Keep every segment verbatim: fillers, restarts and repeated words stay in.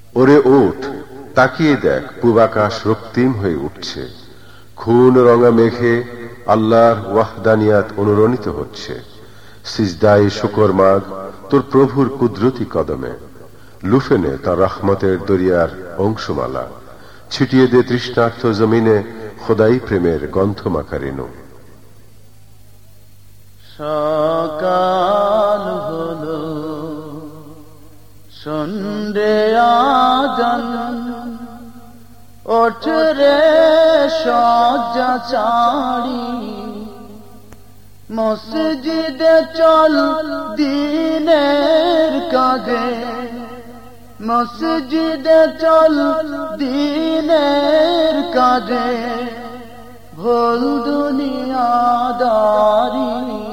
ওরে ওঠ, তাকিয়ে দেখ, পূবাকাশ রক্তিম হয়ে উঠছে, খুন রঙা মেঘে আল্লাহর ওয়াহদানিয়াত অনুরণিত হচ্ছে। সিজদায়ে শুকর মাগ তোর প্রভুর কুদরতি কদমে, লুফে নে তার রহমতের দরিয়ার অংশমালা, ছিটিয়ে দে তৃষ্ণার্থ জমিনে খোদাই প্রেমের গন্ধমাখা রেণু। সকাল হলো, সন্ধ্যে আজান, ওঠ রে শয্যা ছাড়ি, মসজিদে চল দ্বীনের কাজে, মসজিদে চল দ্বীনের কাজে, ভুল দুনিয়াদারি,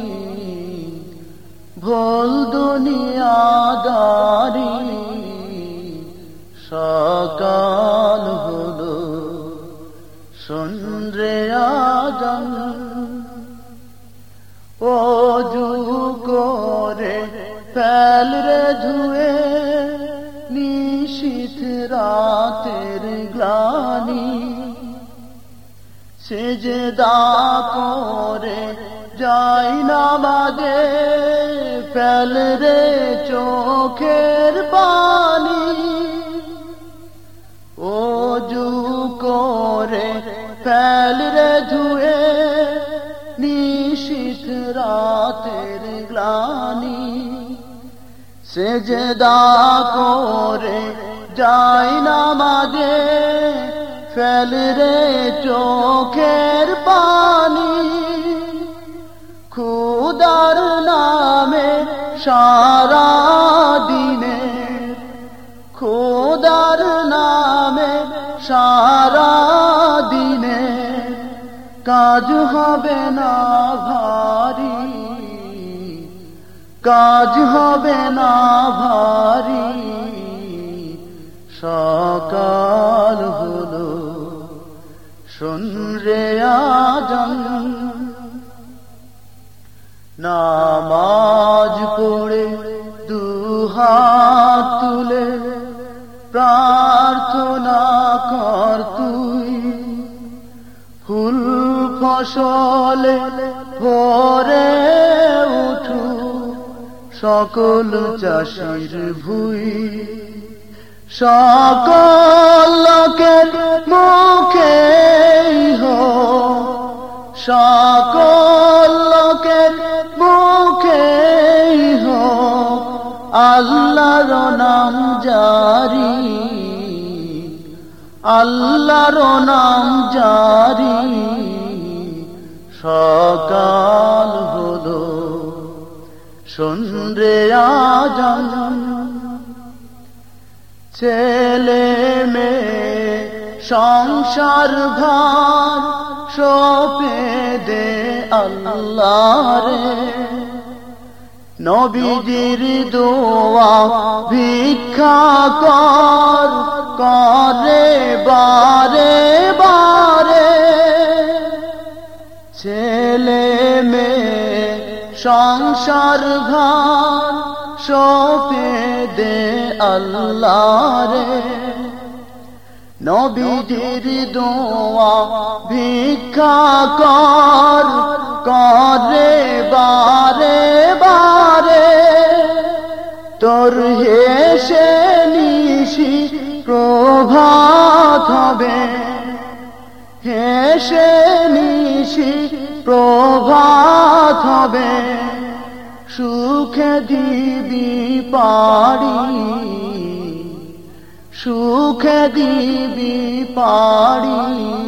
ভুল দুনিয়াদারি। সকাল হলো, সন্ধ্যে আজান, ওযু করে ফেল রে ধুয়ে নিশীথ রাতের গ্লানি, সিজদা করে যাই নামাজে ফেল রে চোখের পানি, ওযু করে ফেল রে ধুয়ে নিশীথ রাতের গ্লানি, সিজদা করে যাই নামাজে ফেল রে চোখের পানি, খোদার নামে সারা দিনে, খোদার নামে সারা দিনে কাজ হবে না ভারী, কাজ হবে না ভারী। সকাল হলো, সন্ধ্যে আজান, নামাজ পড়ে দুহাত তুলে প্রার্থনা কর তুই, ফুল ফসলে ভরে উঠু সকল চাষির ভুই, সকল লোকের মুখে হো, সকল লোকের মুখে হো আল্লাহর নাম জারি, আল্লাহর নাম জারি। সকাল হলো, সন্ধ্যে আজান, ছেলে মেয়ে সংসার ভার সঁপে দে আল্লাহরে, নবীজির দোয়া ভিক্ষা কর করে বারে বারে, ছেলে মেয়ে সংসার ভার সঁপে দে আল্লাহরে, নবীজির দোয়া ভিক্ষা কর করে বারে বারে, তোর হেসে নিশি প্রভাত হবে, হেসে নিশি প্রভাত হবে, সুখে দিবি পাড়ি, সুখে দিবি পাড়ি।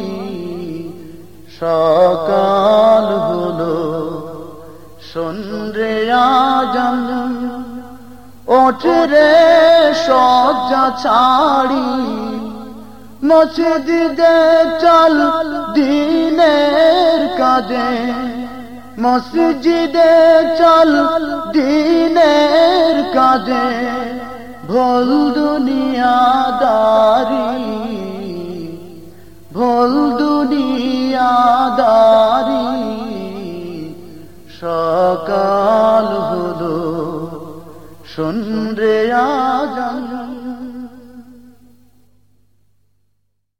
সকাল হলো, সন্ধ্যে আজান, ওঠ রে শয্যা ছাড়ি, মসজিদে চল দ্বীনের কাজে, মসজিদে চল দ্বীনের কাজে, ভুল দুনিয়া